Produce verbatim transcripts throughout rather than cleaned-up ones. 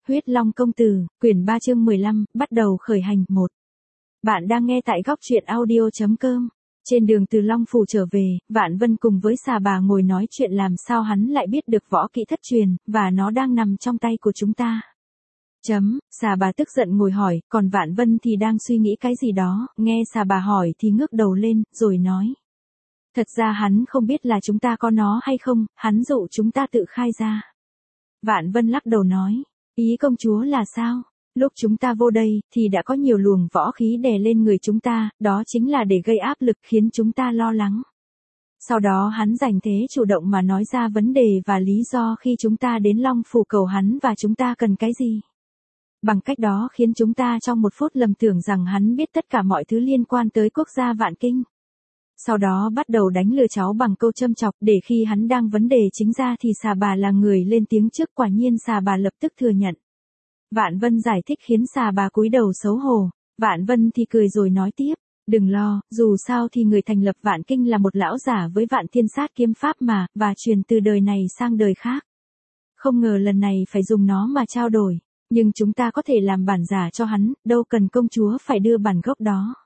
Huyết Long công tử, quyển ba chương mười lăm, bắt đầu khởi hành. Một. Bạn đang nghe tại góc truyện audio chấm com. Trên đường từ Long Phủ trở về, Vạn Vân cùng với Xà Bà ngồi nói chuyện làm sao hắn lại biết được võ kỹ thất truyền, và nó đang nằm trong tay của chúng ta. Chấm, Xà Bà tức giận ngồi hỏi, còn Vạn Vân thì đang suy nghĩ cái gì đó, nghe Xà Bà hỏi thì ngước đầu lên, rồi nói. Thật ra hắn không biết là chúng ta có nó hay không, hắn dụ chúng ta tự khai ra. Vạn Vân lắc đầu nói, ý công chúa là sao? Lúc chúng ta vô đây, thì đã có nhiều luồng võ khí đè lên người chúng ta, đó chính là để gây áp lực khiến chúng ta lo lắng. Sau đó hắn giành thế chủ động mà nói ra vấn đề và lý do khi chúng ta đến Long Phủ cầu hắn và chúng ta cần cái gì. Bằng cách đó khiến chúng ta trong một phút lầm tưởng rằng hắn biết tất cả mọi thứ liên quan tới quốc gia Vạn Kinh. Sau đó bắt đầu đánh lừa cháu bằng câu châm chọc để khi hắn đang vấn đề chính ra thì Xà Bà là người lên tiếng trước, quả nhiên Xà Bà lập tức thừa nhận. Vạn Vân giải thích khiến Xà Bà cúi đầu xấu hổ, Vạn Vân thì cười rồi nói tiếp, đừng lo, dù sao thì người thành lập Vạn Kinh là một lão giả với Vạn Thiên Sát kiếm pháp mà, và truyền từ đời này sang đời khác. Không ngờ lần này phải dùng nó mà trao đổi, nhưng chúng ta có thể làm bản giả cho hắn, đâu cần công chúa phải đưa bản gốc đó.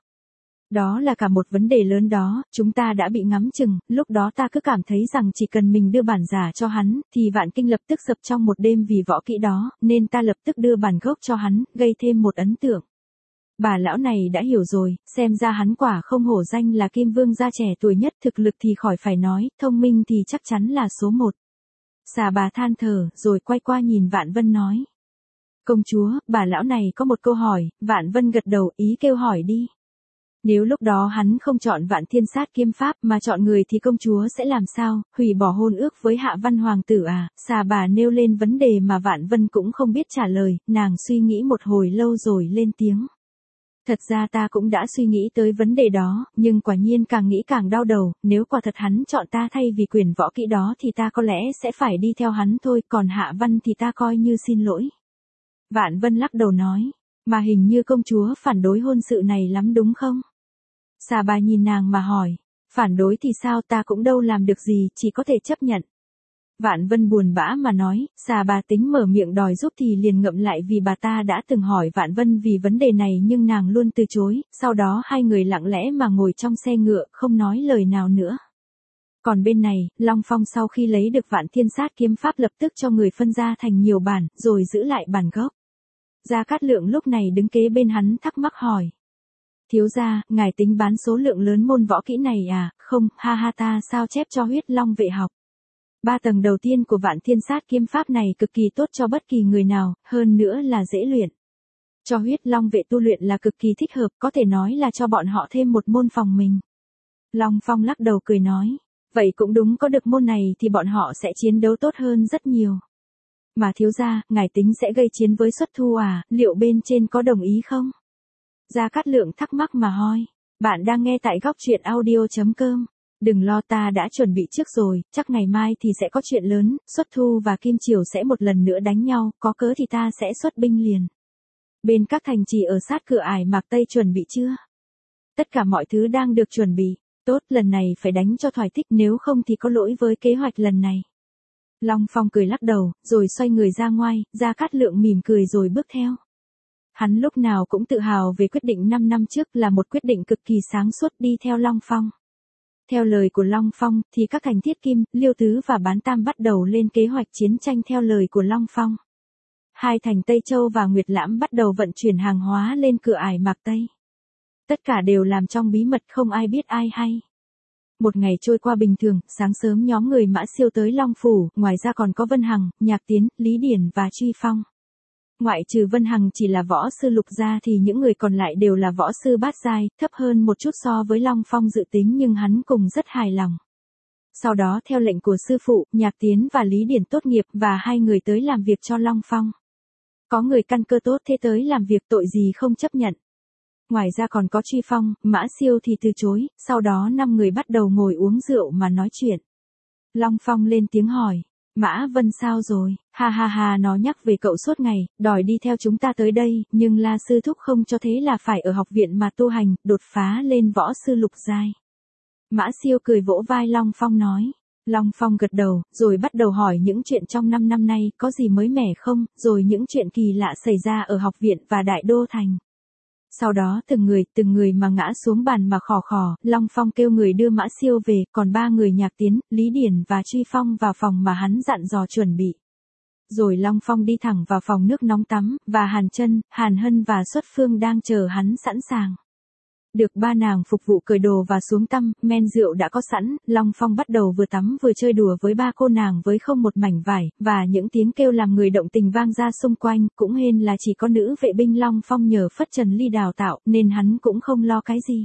Đó là cả một vấn đề lớn đó, chúng ta đã bị ngắm chừng, lúc đó ta cứ cảm thấy rằng chỉ cần mình đưa bản giả cho hắn, thì Vạn Kinh lập tức sập trong một đêm vì võ kỹ đó, nên ta lập tức đưa bản gốc cho hắn, gây thêm một ấn tượng. Bà lão này đã hiểu rồi, xem ra hắn quả không hổ danh là Kim Vương gia trẻ tuổi nhất, thực lực thì khỏi phải nói, thông minh thì chắc chắn là số một. Xà Bà than thở, rồi quay qua nhìn Vạn Vân nói. Công chúa, bà lão này có một câu hỏi, Vạn Vân gật đầu, ý kêu hỏi đi. Nếu lúc đó hắn không chọn Vạn Thiên Sát kiếm pháp mà chọn người thì công chúa sẽ làm sao, hủy bỏ hôn ước với Hạ Văn Hoàng tử à? Xà Bà nêu lên vấn đề mà Vạn Vân cũng không biết trả lời, nàng suy nghĩ một hồi lâu rồi lên tiếng. Thật ra ta cũng đã suy nghĩ tới vấn đề đó, nhưng quả nhiên càng nghĩ càng đau đầu, nếu quả thật hắn chọn ta thay vì quyền võ kỹ đó thì ta có lẽ sẽ phải đi theo hắn thôi, còn Hạ Văn thì ta coi như xin lỗi. Vạn Vân lắc đầu nói, mà hình như công chúa phản đối hôn sự này lắm đúng không? Xà Bà nhìn nàng mà hỏi, phản đối thì sao, ta cũng đâu làm được gì, chỉ có thể chấp nhận. Vạn Vân buồn bã mà nói, Xà Bà tính mở miệng đòi giúp thì liền ngậm lại vì bà ta đã từng hỏi Vạn Vân vì vấn đề này nhưng nàng luôn từ chối, sau đó hai người lặng lẽ mà ngồi trong xe ngựa, không nói lời nào nữa. Còn bên này, Long Phong sau khi lấy được Vạn Thiên Sát kiếm pháp lập tức cho người phân ra thành nhiều bản, rồi giữ lại bản gốc. Gia Cát Lượng lúc này đứng kế bên hắn thắc mắc hỏi. Thiếu gia, ngài tính bán số lượng lớn môn võ kỹ này à? Không, ha ha, ta sao chép cho Huyết Long vệ học. Ba tầng đầu tiên của Vạn Thiên Sát kiếm pháp này cực kỳ tốt cho bất kỳ người nào, hơn nữa là dễ luyện. Cho Huyết Long vệ tu luyện là cực kỳ thích hợp, có thể nói là cho bọn họ thêm một môn phòng mình. Long Phong lắc đầu cười nói, vậy cũng đúng, có được môn này thì bọn họ sẽ chiến đấu tốt hơn rất nhiều. Mà thiếu gia, ngài tính sẽ gây chiến với Xuất Thu à, liệu bên trên có đồng ý không? Gia Cát Lượng thắc mắc mà hỏi, bạn đang nghe tại góc truyện audio chấm com. Đừng lo, ta đã chuẩn bị trước rồi, chắc ngày mai thì sẽ có chuyện lớn, Xuất Thu và Kim Triều sẽ một lần nữa đánh nhau, có cớ thì ta sẽ xuất binh liền. Bên các thành trì ở sát cửa Ải Mạc Tây chuẩn bị chưa? Tất cả mọi thứ đang được chuẩn bị, tốt, lần này phải đánh cho thoải thích, nếu không thì có lỗi với kế hoạch lần này. Long Phong cười lắc đầu, rồi xoay người ra ngoài, Gia Cát Lượng mỉm cười rồi bước theo. Hắn lúc nào cũng tự hào về quyết định năm năm trước, là một quyết định cực kỳ sáng suốt đi theo Long Phong. Theo lời của Long Phong, thì các thành Thiết Kim, Liêu Tứ và Bán Tam bắt đầu lên kế hoạch chiến tranh theo lời của Long Phong. Hai thành Tây Châu và Nguyệt Lãm bắt đầu vận chuyển hàng hóa lên cửa Ải Mạc Tây. Tất cả đều làm trong bí mật, không ai biết ai hay. Một ngày trôi qua bình thường, sáng sớm nhóm người Mã Siêu tới Long Phủ, ngoài ra còn có Vân Hằng, Nhạc Tiến, Lý Điển và Truy Phong. Ngoại trừ Vân Hằng chỉ là võ sư lục gia thì những người còn lại đều là võ sư bát giai, thấp hơn một chút so với Long Phong dự tính nhưng hắn cùng rất hài lòng. Sau đó theo lệnh của sư phụ, Nhạc Tiến và Lý Điển tốt nghiệp và hai người tới làm việc cho Long Phong. Có người căn cơ tốt thế tới làm việc, tội gì không chấp nhận. Ngoài ra còn có Truy Phong, Mã Siêu thì từ chối, sau đó năm người bắt đầu ngồi uống rượu mà nói chuyện. Long Phong lên tiếng hỏi, Mã Vân sao rồi? Ha ha ha, nó nhắc về cậu suốt ngày, đòi đi theo chúng ta tới đây, nhưng La sư thúc không cho, thế là phải ở học viện mà tu hành, đột phá lên võ sư lục giai. Mã Siêu cười vỗ vai Long Phong nói, Long Phong gật đầu, rồi bắt đầu hỏi những chuyện trong năm năm nay có gì mới mẻ không, rồi những chuyện kỳ lạ xảy ra ở học viện và đại đô thành. Sau đó từng người, từng người mà ngã xuống bàn mà khò khò, Long Phong kêu người đưa Mã Siêu về, còn ba người Nhạc Tiến, Lý Điển và Truy Phong vào phòng mà hắn dặn dò chuẩn bị. Rồi Long Phong đi thẳng vào phòng nước nóng tắm, và Hàn Chân, Hàn Hân và Xuất Phương đang chờ hắn sẵn sàng. Được ba nàng phục vụ cởi đồ và xuống tăm, men rượu đã có sẵn, Long Phong bắt đầu vừa tắm vừa chơi đùa với ba cô nàng với không một mảnh vải, và những tiếng kêu làm người động tình vang ra xung quanh, cũng hên là chỉ có nữ vệ binh Long Phong nhờ Phất Trần Ly đào tạo, nên hắn cũng không lo cái gì.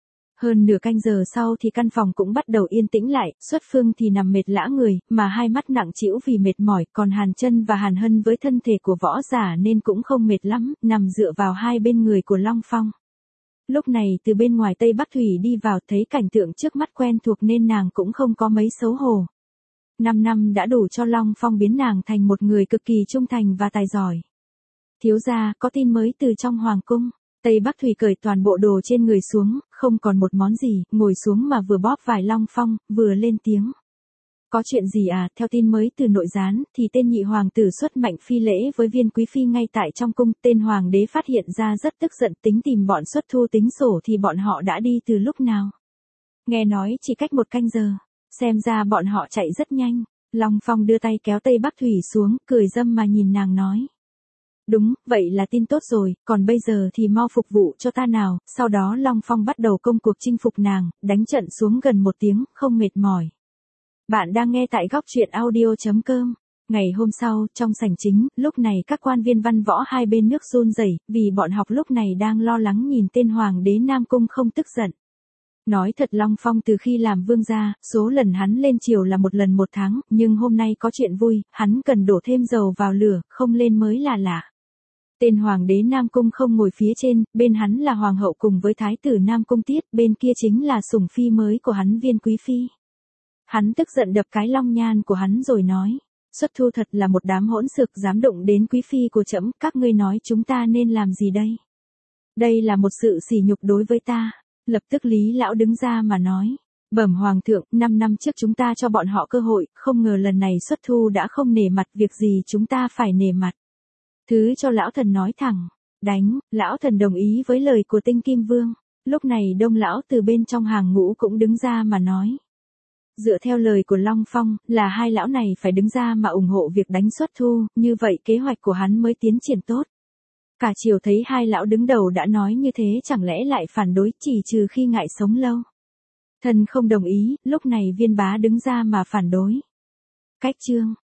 Hơn nửa canh giờ sau thì căn phòng cũng bắt đầu yên tĩnh lại, Xuất Phương thì nằm mệt lả người, mà hai mắt nặng trĩu vì mệt mỏi, còn Hàn Chân và Hàn Hân với thân thể của võ giả nên cũng không mệt lắm, nằm dựa vào hai bên người của Long Phong. Lúc này từ bên ngoài Tây Bắc Thủy đi vào, thấy cảnh tượng trước mắt quen thuộc nên nàng cũng không có mấy xấu hổ. Năm năm đã đủ cho Long Phong biến nàng thành một người cực kỳ trung thành và tài giỏi. Thiếu gia, có tin mới từ trong hoàng cung. Tây Bắc Thủy cởi toàn bộ đồ trên người xuống, không còn một món gì, ngồi xuống mà vừa bóp vải Long Phong, vừa lên tiếng. Có chuyện gì à, theo tin mới từ nội gián, thì tên nhị hoàng tử Xuất Mạnh phi lễ với Viên quý phi ngay tại trong cung, tên hoàng đế phát hiện ra rất tức giận, tính tìm bọn Xuất Thu tính sổ thì bọn họ đã đi từ lúc nào. Nghe nói chỉ cách một canh giờ, xem ra bọn họ chạy rất nhanh. Long Phong đưa tay kéo Tây Bắc Thủy xuống, cười dâm mà nhìn nàng nói. Đúng, vậy là tin tốt rồi, còn bây giờ thì mau phục vụ cho ta nào. Sau đó Long Phong bắt đầu công cuộc chinh phục nàng, đánh trận xuống gần một tiếng, không mệt mỏi. Bạn đang nghe tại góc truyện audio chấm com. Ngày hôm sau, trong sảnh chính, lúc này các quan viên văn võ hai bên nước run rẩy, vì bọn học lúc này đang lo lắng nhìn tên hoàng đế Nam Cung không tức giận. Nói thật, Long Phong từ khi làm vương gia, số lần hắn lên triều là một lần một tháng, nhưng hôm nay có chuyện vui, hắn cần đổ thêm dầu vào lửa, không lên mới là lạ. Tên hoàng đế Nam Cung không ngồi phía trên, bên hắn là hoàng hậu cùng với thái tử Nam Cung Tiết, bên kia chính là sủng phi mới của hắn Viên quý phi. Hắn tức giận đập cái long nhan của hắn rồi nói, Xuất Thu thật là một đám hỗn xược dám đụng đến quý phi của trẫm, các ngươi nói chúng ta nên làm gì đây? Đây là một sự sỉ nhục đối với ta. Lập tức Lý lão đứng ra mà nói, bẩm hoàng thượng, năm năm trước chúng ta cho bọn họ cơ hội, không ngờ lần này Xuất Thu đã không nể mặt, việc gì chúng ta phải nể mặt. Thứ cho lão thần nói thẳng, đánh. Lão thần đồng ý với lời của Tinh Kim Vương. Lúc này Đông lão từ bên trong hàng ngũ cũng đứng ra mà nói. Dựa theo lời của Long Phong, là hai lão này phải đứng ra mà ủng hộ việc đánh Xuất Thu, như vậy kế hoạch của hắn mới tiến triển tốt. Cả triều thấy hai lão đứng đầu đã nói như thế, chẳng lẽ lại phản đối, chỉ trừ khi ngại sống lâu. Thần không đồng ý, lúc này Viên bá đứng ra mà phản đối. Cách chương.